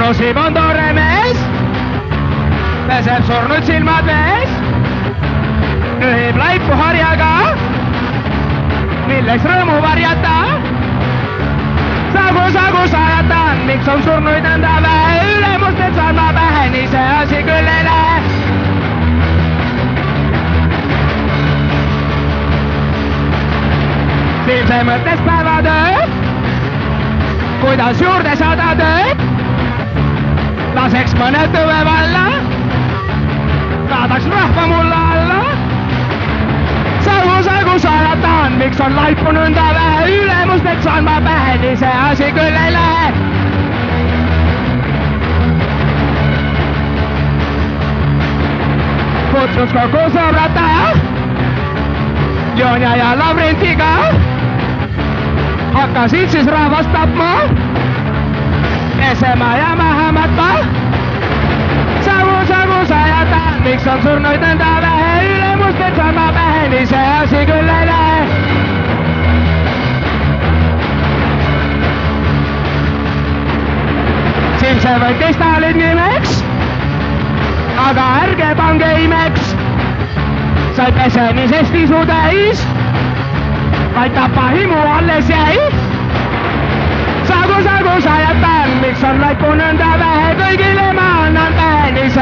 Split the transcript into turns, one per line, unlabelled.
Roosib on tore mees, peseb surnud silmad vees, nühib laipu harjaga, milleks rõõmu varjata. Sagu sajatan, miks on surnuid nõnda vähe, ülemustelt saan ma pähe, nii see asi küll ei lähe. Silmse mõttes päevatöö, kuidas juurde saada tööd, laseks mõne tõve valla, saadaks rahva mulle alla. Sagu sajatan, miks on laipu nõnda vähe, ülemustelt saan ma pähe, nii see asi küll ei lähe. Kutsus kokku sõbrata, Jonja ja Lavrentiga, hakkasid siis rahvast tapma, pesema ja maha matma. Sagu sajatan, miks on surnuid nõnda vähe, ülemustelt saan ma pähe, nii see asi küll ei lähe. Silmse võttis Stalin nimeks, aga ärge pange imeks, sai pesemisest isu täis, vaid tapahimu alles jäi. Sagu sajatan, miks on laipu nõnda vähe, kõigile ma annan pähe, nii